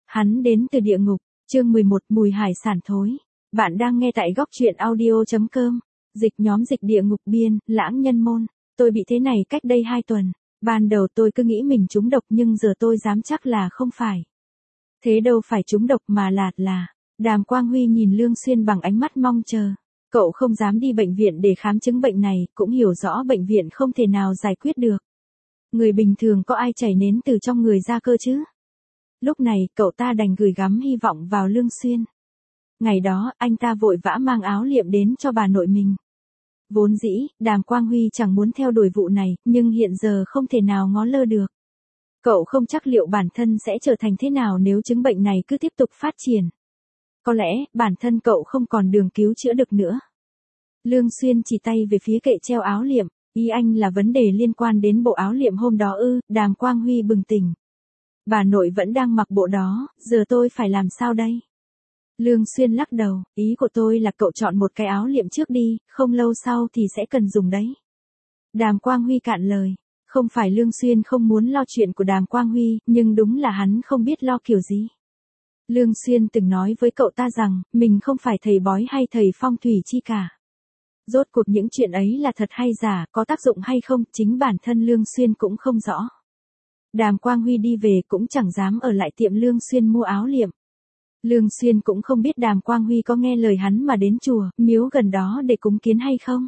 Hắn đến từ địa ngục, chương 11 mùi hải sản thối. Bạn đang nghe tại góc truyện audio.com. Dịch nhóm dịch địa ngục biên, lãng nhân môn. Tôi bị thế này cách đây 2 tuần. Ban đầu tôi cứ nghĩ mình trúng độc nhưng giờ tôi dám chắc là không phải. Thế đâu phải trúng độc mà là. Đàm Quang Huy nhìn Lương Xuyên bằng ánh mắt mong chờ. Cậu không dám đi bệnh viện để khám chứng bệnh này, cũng hiểu rõ bệnh viện không thể nào giải quyết được. Người bình thường có ai chảy nến từ trong người ra cơ chứ? Lúc này, cậu ta đành gửi gắm hy vọng vào Lương Xuyên. Ngày đó, anh ta vội vã mang áo liệm đến cho bà nội mình. Vốn dĩ, Đàm Quang Huy chẳng muốn theo đuổi vụ này, nhưng hiện giờ không thể nào ngó lơ được. Cậu không chắc liệu bản thân sẽ trở thành thế nào nếu chứng bệnh này cứ tiếp tục phát triển. Có lẽ, bản thân cậu không còn đường cứu chữa được nữa. Lương Xuyên chỉ tay về phía kệ treo áo liệm, ý anh là vấn đề liên quan đến bộ áo liệm hôm đó ư? Đàm Quang Huy bừng tỉnh. Bà nội vẫn đang mặc bộ đó, giờ tôi phải làm sao đây? Lương Xuyên lắc đầu, ý của tôi là cậu chọn một cái áo liệm trước đi, không lâu sau thì sẽ cần dùng đấy. Đàm Quang Huy cạn lời, không phải Lương Xuyên không muốn lo chuyện của Đàm Quang Huy, nhưng đúng là hắn không biết lo kiểu gì. Lương Xuyên từng nói với cậu ta rằng, mình không phải thầy bói hay thầy phong thủy chi cả. Rốt cuộc những chuyện ấy là thật hay giả, có tác dụng hay không, chính bản thân Lương Xuyên cũng không rõ. Đàm Quang Huy đi về cũng chẳng dám ở lại tiệm Lương Xuyên mua áo liệm. Lương Xuyên cũng không biết Đàm Quang Huy có nghe lời hắn mà đến chùa, miếu gần đó để cúng kiến hay không.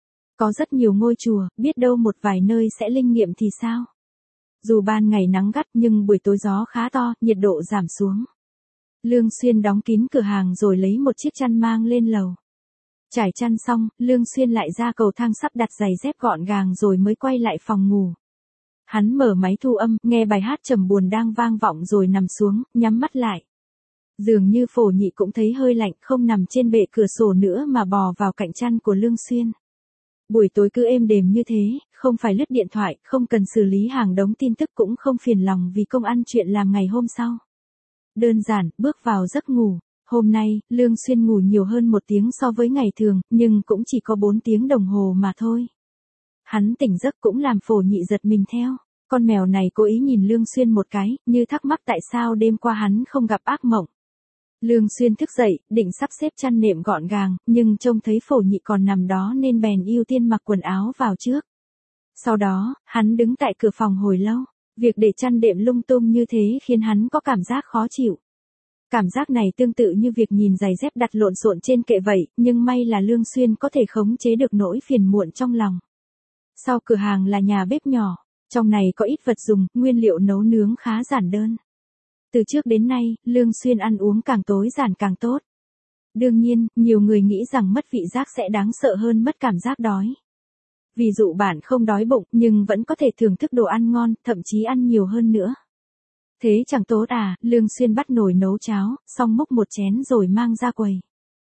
Có rất nhiều ngôi chùa, biết đâu một vài nơi sẽ linh nghiệm thì sao. Dù ban ngày nắng gắt nhưng buổi tối gió khá to, nhiệt độ giảm xuống. Lương Xuyên đóng kín cửa hàng rồi lấy một chiếc chăn mang lên lầu. Trải chăn xong, Lương Xuyên lại ra cầu thang sắp đặt giày dép gọn gàng rồi mới quay lại phòng ngủ. Hắn mở máy thu âm, nghe bài hát trầm buồn đang vang vọng rồi nằm xuống, nhắm mắt lại. Dường như Phổ Nhị cũng thấy hơi lạnh, không nằm trên bệ cửa sổ nữa mà bò vào cạnh chăn của Lương Xuyên. Buổi tối cứ êm đềm như thế, không phải lướt điện thoại, không cần xử lý hàng đống tin tức cũng không phiền lòng vì công ăn chuyện làm ngày hôm sau. Đơn giản, bước vào giấc ngủ. Hôm nay, Lương Xuyên ngủ nhiều hơn 1 tiếng so với ngày thường, nhưng cũng chỉ có 4 tiếng đồng hồ mà thôi. Hắn tỉnh giấc cũng làm Phổ Nhị giật mình theo. Con mèo này cố ý nhìn Lương Xuyên một cái, như thắc mắc tại sao đêm qua hắn không gặp ác mộng. Lương Xuyên thức dậy, định sắp xếp chăn nệm gọn gàng, nhưng trông thấy Phổ Nhị còn nằm đó nên bèn ưu tiên mặc quần áo vào trước. Sau đó, hắn đứng tại cửa phòng hồi lâu. Việc để chăn đệm lung tung như thế khiến hắn có cảm giác khó chịu. Cảm giác này tương tự như việc nhìn giày dép đặt lộn xộn trên kệ vậy, nhưng may là Lương Xuyên có thể khống chế được nỗi phiền muộn trong lòng. Sau cửa hàng là nhà bếp nhỏ, trong này có ít vật dùng, nguyên liệu nấu nướng khá giản đơn. Từ trước đến nay, Lương Xuyên ăn uống càng tối giản càng tốt. Đương nhiên, nhiều người nghĩ rằng mất vị giác sẽ đáng sợ hơn mất cảm giác đói. Ví dụ bạn không đói bụng nhưng vẫn có thể thưởng thức đồ ăn ngon, thậm chí ăn nhiều hơn nữa. Thế chẳng tốt à? Lương Xuyên bắt nồi nấu cháo, xong múc một chén rồi mang ra quầy.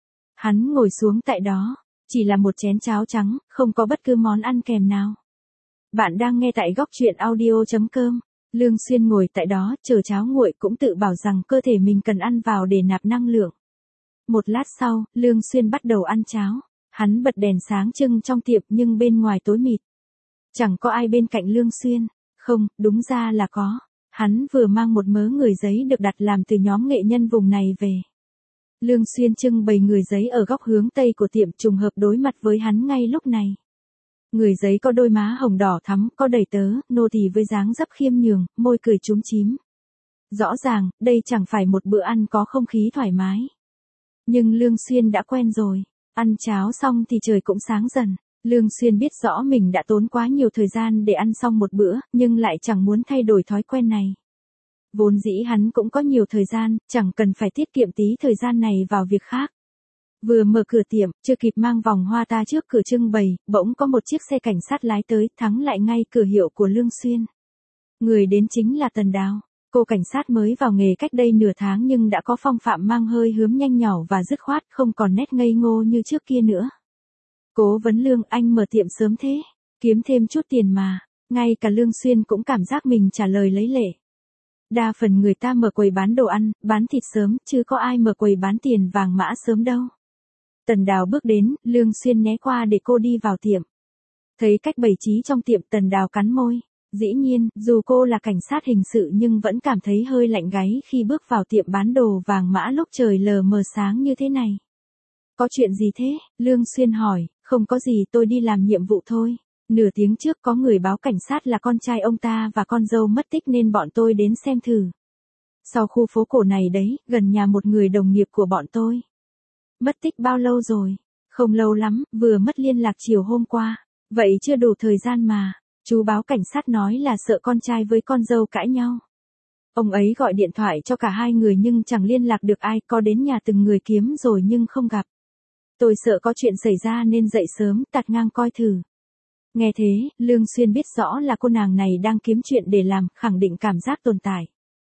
Hắn ngồi xuống tại đó, chỉ là một chén cháo trắng, không có bất cứ món ăn kèm nào. Bạn đang nghe tại góc truyện audio.com. Lương Xuyên ngồi tại đó, chờ cháo nguội cũng tự bảo rằng cơ thể mình cần ăn vào để nạp năng lượng. Một lát sau, Lương Xuyên bắt đầu ăn cháo. Hắn bật đèn sáng trưng trong tiệm nhưng bên ngoài tối mịt. Chẳng có ai bên cạnh Lương Xuyên. Không, đúng ra là có. Hắn vừa mang một mớ người giấy được đặt làm từ nhóm nghệ nhân vùng này về. Lương Xuyên trưng bày người giấy ở góc hướng tây của tiệm, trùng hợp đối mặt với hắn ngay lúc này. Người giấy có đôi má hồng đỏ thắm, có đầy tớ, nô tỳ với dáng dấp khiêm nhường, môi cười chúm chím. Rõ ràng, đây chẳng phải một bữa ăn có không khí thoải mái. Nhưng Lương Xuyên đã quen rồi. Ăn cháo xong thì trời cũng sáng dần. Lương Xuyên biết rõ mình đã tốn quá nhiều thời gian để ăn xong một bữa, nhưng lại chẳng muốn thay đổi thói quen này. Vốn dĩ hắn cũng có nhiều thời gian, chẳng cần phải tiết kiệm tí thời gian này vào việc khác. Vừa mở cửa tiệm, chưa kịp mang vòng hoa ta trước cửa trưng bày, bỗng có một chiếc xe cảnh sát lái tới, thắng lại ngay cửa hiệu của Lương Xuyên. Người đến chính là Tần Đào. Cô cảnh sát mới vào nghề cách đây nửa tháng nhưng đã có phong phạm mang hơi hướng nhanh nhỏ và dứt khoát, không còn nét ngây ngô như trước kia nữa. Cố vấn Lương, anh mở tiệm sớm thế, kiếm thêm chút tiền mà. Ngay cả Lương Xuyên cũng cảm giác mình trả lời lấy lệ. Đa phần người ta mở quầy bán đồ ăn, bán thịt sớm, chứ có ai mở quầy bán tiền vàng mã sớm đâu. Tần Đào bước đến, Lương Xuyên né qua để cô đi vào tiệm. Thấy cách bày trí trong tiệm, Tần Đào cắn môi. Dĩ nhiên, dù cô là cảnh sát hình sự nhưng vẫn cảm thấy hơi lạnh gáy khi bước vào tiệm bán đồ vàng mã lúc trời lờ mờ sáng như thế này. Có chuyện gì thế? Lương Xuyên hỏi. Không có gì, tôi đi làm nhiệm vụ thôi. Nửa tiếng trước có người báo cảnh sát là con trai ông ta và con dâu mất tích nên bọn tôi đến xem thử. Sau khu phố cổ này đấy, gần nhà một người đồng nghiệp của bọn tôi. Mất tích bao lâu rồi? Không lâu lắm, vừa mất liên lạc chiều hôm qua. Vậy chưa đủ thời gian mà. Chú báo cảnh sát nói là sợ con trai với con dâu cãi nhau. Ông ấy gọi điện thoại cho cả hai người nhưng chẳng liên lạc được ai, có đến nhà từng người kiếm rồi nhưng không gặp. Tôi sợ có chuyện xảy ra nên dậy sớm, tạt ngang coi thử. Nghe thế, Lương Xuyên biết rõ là cô nàng này đang kiếm chuyện để làm, khẳng định cảm giác tồn tại.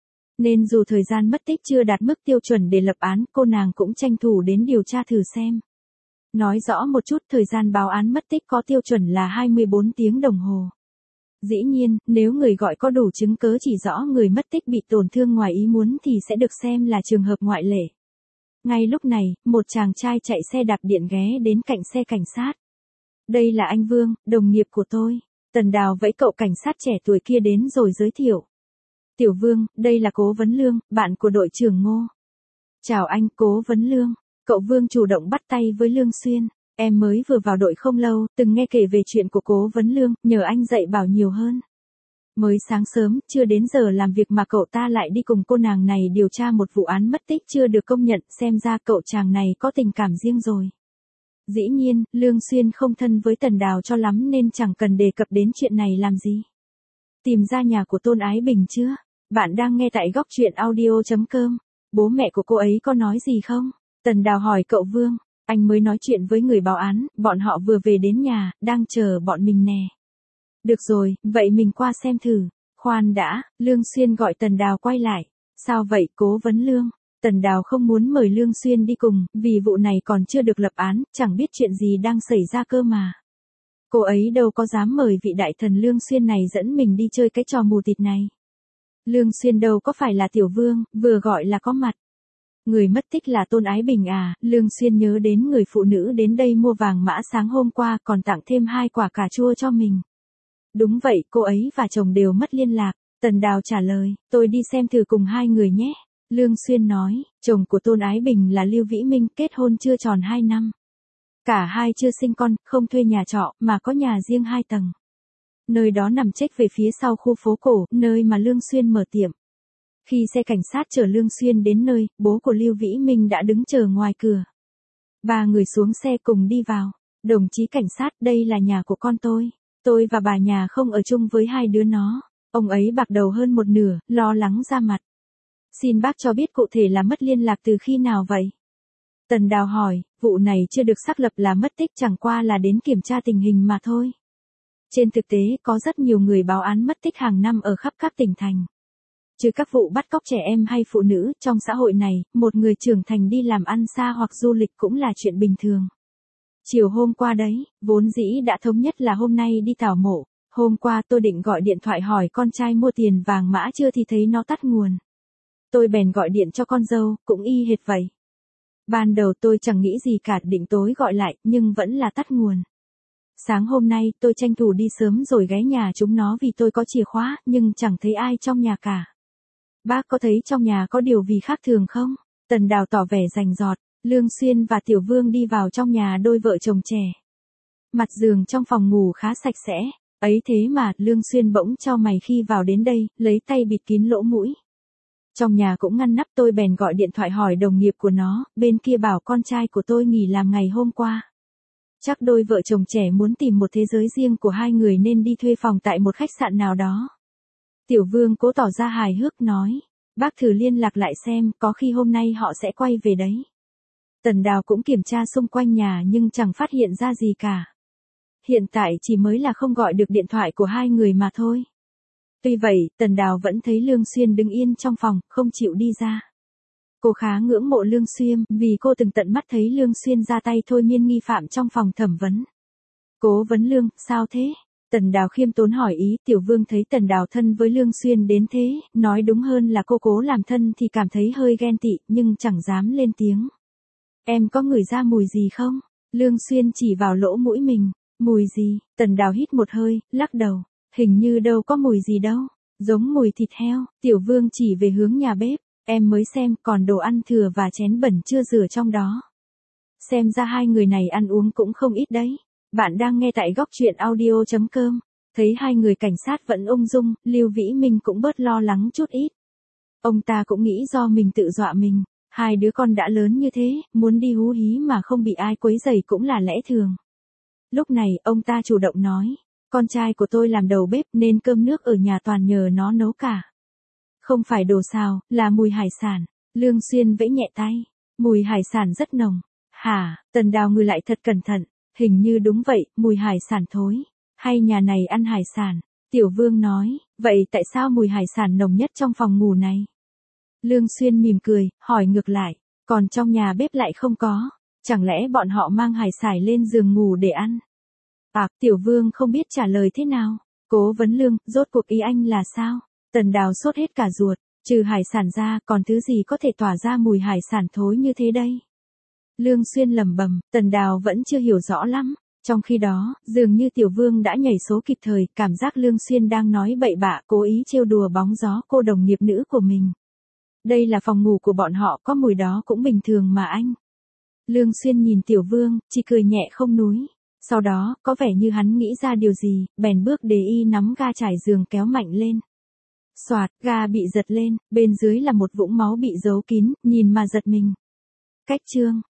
Nên dù thời gian mất tích chưa đạt mức tiêu chuẩn để lập án, cô nàng cũng tranh thủ đến điều tra thử xem. Nói rõ một chút, thời gian báo án mất tích có tiêu chuẩn là 24 tiếng đồng hồ. Dĩ nhiên, nếu người gọi có đủ chứng cớ chỉ rõ người mất tích bị tổn thương ngoài ý muốn thì sẽ được xem là trường hợp ngoại lệ. Ngay lúc này, một chàng trai chạy xe đạp điện ghé đến cạnh xe cảnh sát. Đây là anh Vương, đồng nghiệp của tôi. Tần Đào vẫy cậu cảnh sát trẻ tuổi kia đến rồi giới thiệu. Tiểu Vương, đây là Cố Vấn Lương, bạn của đội trưởng Ngô. Chào anh, Cố Vấn Lương. Cậu Vương chủ động bắt tay với Lương Xuyên. Em mới vừa vào đội không lâu, từng nghe kể về chuyện của Cố Vấn Lương, nhờ anh dạy bảo nhiều hơn. Mới sáng sớm, chưa đến giờ làm việc mà cậu ta lại đi cùng cô nàng này điều tra một vụ án mất tích chưa được công nhận, xem ra cậu chàng này có tình cảm riêng rồi. Dĩ nhiên, Lương Xuyên không thân với Tần Đào cho lắm nên chẳng cần đề cập đến chuyện này làm gì. Tìm ra nhà của Tôn Ái Bình chưa? Bạn đang nghe tại góc truyện audio.com. Bố mẹ của cô ấy có nói gì không? Tần Đào hỏi cậu Vương. Anh mới nói chuyện với người báo án, bọn họ vừa về đến nhà, đang chờ bọn mình nè. Được rồi, vậy mình qua xem thử. Khoan đã, Lương Xuyên gọi Tần Đào quay lại. Sao vậy, Cố Vấn Lương? Tần Đào không muốn mời Lương Xuyên đi cùng, vì vụ này còn chưa được lập án, chẳng biết chuyện gì đang xảy ra cơ mà. Cô ấy đâu có dám mời vị đại thần Lương Xuyên này dẫn mình đi chơi cái trò mù tịt này. Lương Xuyên đâu có phải là tiểu vương, vừa gọi là có mặt. Người mất tích là Tôn Ái Bình à? Lương Xuyên nhớ đến người phụ nữ đến đây mua vàng mã sáng hôm qua còn tặng thêm 2 quả cà chua cho mình. Đúng vậy, cô ấy và chồng đều mất liên lạc. Tần Đào trả lời, tôi đi xem thử cùng hai người nhé. Lương Xuyên nói, chồng của Tôn Ái Bình là Lưu Vĩ Minh, kết hôn chưa tròn 2 năm. Cả hai chưa sinh con, không thuê nhà trọ, mà có nhà riêng 2 tầng. Nơi đó nằm chếch về phía sau khu phố cổ, nơi mà Lương Xuyên mở tiệm. Khi xe cảnh sát chở Lương Xuyên đến nơi, bố của Lưu Vĩ Minh đã đứng chờ ngoài cửa. 3 người xuống xe cùng đi vào. Đồng chí cảnh sát, đây là nhà của con tôi. Tôi và bà nhà không ở chung với 2 đứa nó. Ông ấy bạc đầu hơn một nửa, lo lắng ra mặt. Xin bác cho biết cụ thể là mất liên lạc từ khi nào vậy? Tần Đào hỏi, vụ này chưa được xác lập là mất tích, chẳng qua là đến kiểm tra tình hình mà thôi. Trên thực tế, có rất nhiều người báo án mất tích hàng năm ở khắp các tỉnh thành. Trừ các vụ bắt cóc trẻ em hay phụ nữ, trong xã hội này, một người trưởng thành đi làm ăn xa hoặc du lịch cũng là chuyện bình thường. Chiều hôm qua đấy, vốn dĩ đã thống nhất là hôm nay đi tảo mộ. Hôm qua tôi định gọi điện thoại hỏi con trai mua tiền vàng mã chưa thì thấy nó tắt nguồn. Tôi bèn gọi điện cho con dâu, cũng y hệt vậy. Ban đầu tôi chẳng nghĩ gì cả, định tối gọi lại, nhưng vẫn là tắt nguồn. Sáng hôm nay, tôi tranh thủ đi sớm rồi ghé nhà chúng nó vì tôi có chìa khóa, nhưng chẳng thấy ai trong nhà cả. Bác có thấy trong nhà có điều gì khác thường không? Tần Đào tỏ vẻ rành rọt. Lương Xuyên và Tiểu Vương đi vào trong nhà đôi vợ chồng trẻ. Mặt giường trong phòng ngủ khá sạch sẽ. Ấy thế mà, Lương Xuyên bỗng chau mày khi vào đến đây, lấy tay bịt kín lỗ mũi. Trong nhà cũng ngăn nắp, tôi bèn gọi điện thoại hỏi đồng nghiệp của nó, bên kia bảo con trai của tôi nghỉ làm ngày hôm qua. Chắc đôi vợ chồng trẻ muốn tìm một thế giới riêng của 2 người nên đi thuê phòng tại một khách sạn nào đó. Tiểu Vương cố tỏ ra hài hước nói, bác thử liên lạc lại xem, có khi hôm nay họ sẽ quay về đấy. Tần Đào cũng kiểm tra xung quanh nhà nhưng chẳng phát hiện ra gì cả. Hiện tại chỉ mới là không gọi được điện thoại của 2 người mà thôi. Tuy vậy, Tần Đào vẫn thấy Lương Xuyên đứng yên trong phòng, không chịu đi ra. Cô khá ngưỡng mộ Lương Xuyên, vì cô từng tận mắt thấy Lương Xuyên ra tay thôi miên nghi phạm trong phòng thẩm vấn. Cố Vấn Lương, sao thế? Tần Đào khiêm tốn hỏi ý. Tiểu Vương thấy Tần Đào thân với Lương Xuyên đến thế, nói đúng hơn là cô cố làm thân thì cảm thấy hơi ghen tị, nhưng chẳng dám lên tiếng. Em có ngửi ra mùi gì không? Lương Xuyên chỉ vào lỗ mũi mình. Mùi gì? Tần Đào hít một hơi, lắc đầu. Hình như đâu có mùi gì đâu, giống mùi thịt heo, Tiểu Vương chỉ về hướng nhà bếp, em mới xem còn đồ ăn thừa và chén bẩn chưa rửa trong đó. Xem ra hai người này ăn uống cũng không ít đấy. Bạn đang nghe tại góc truyện audio.com. Thấy hai người cảnh sát vẫn ung dung, Lưu Vĩ Minh cũng bớt lo lắng chút ít. Ông ta cũng nghĩ do mình tự dọa mình, hai đứa con đã lớn như thế, muốn đi hú hí mà không bị ai quấy rầy cũng là lẽ thường. Lúc này, ông ta chủ động nói, con trai của tôi làm đầu bếp nên cơm nước ở nhà toàn nhờ nó nấu cả. Không phải đồ xào, là mùi hải sản. Lương Xuyên vẫy nhẹ tay, mùi hải sản rất nồng. Hả, Tần Đào ngừ lại thật cẩn thận, hình như đúng vậy, mùi hải sản thối. Hay nhà này ăn hải sản? Tiểu Vương nói, vậy tại sao mùi hải sản nồng nhất trong phòng ngủ này? Lương Xuyên mỉm cười, hỏi ngược lại, còn trong nhà bếp lại không có, chẳng lẽ bọn họ mang hải sản lên giường ngủ để ăn? Tiểu Vương không biết trả lời thế nào. Cố vấn Lương, rốt cuộc ý anh là sao? Tần Đào sốt hết cả ruột, trừ hải sản ra còn thứ gì có thể tỏa ra mùi hải sản thối như thế đây? Lương Xuyên lẩm bẩm, Tần Đào vẫn chưa hiểu rõ lắm. Trong khi đó, dường như Tiểu Vương đã nhảy số kịp thời, cảm giác Lương Xuyên đang nói bậy bạ, cố ý trêu đùa bóng gió cô đồng nghiệp nữ của mình. Đây là phòng ngủ của bọn họ, có mùi đó cũng bình thường mà anh. Lương Xuyên nhìn Tiểu Vương, chỉ cười nhẹ không núi. Sau đó, có vẻ như hắn nghĩ ra điều gì, bèn bước để y nắm ga trải giường kéo mạnh lên. Xoạt, ga bị giật lên, bên dưới là một vũng máu bị giấu kín, nhìn mà giật mình. Cách chương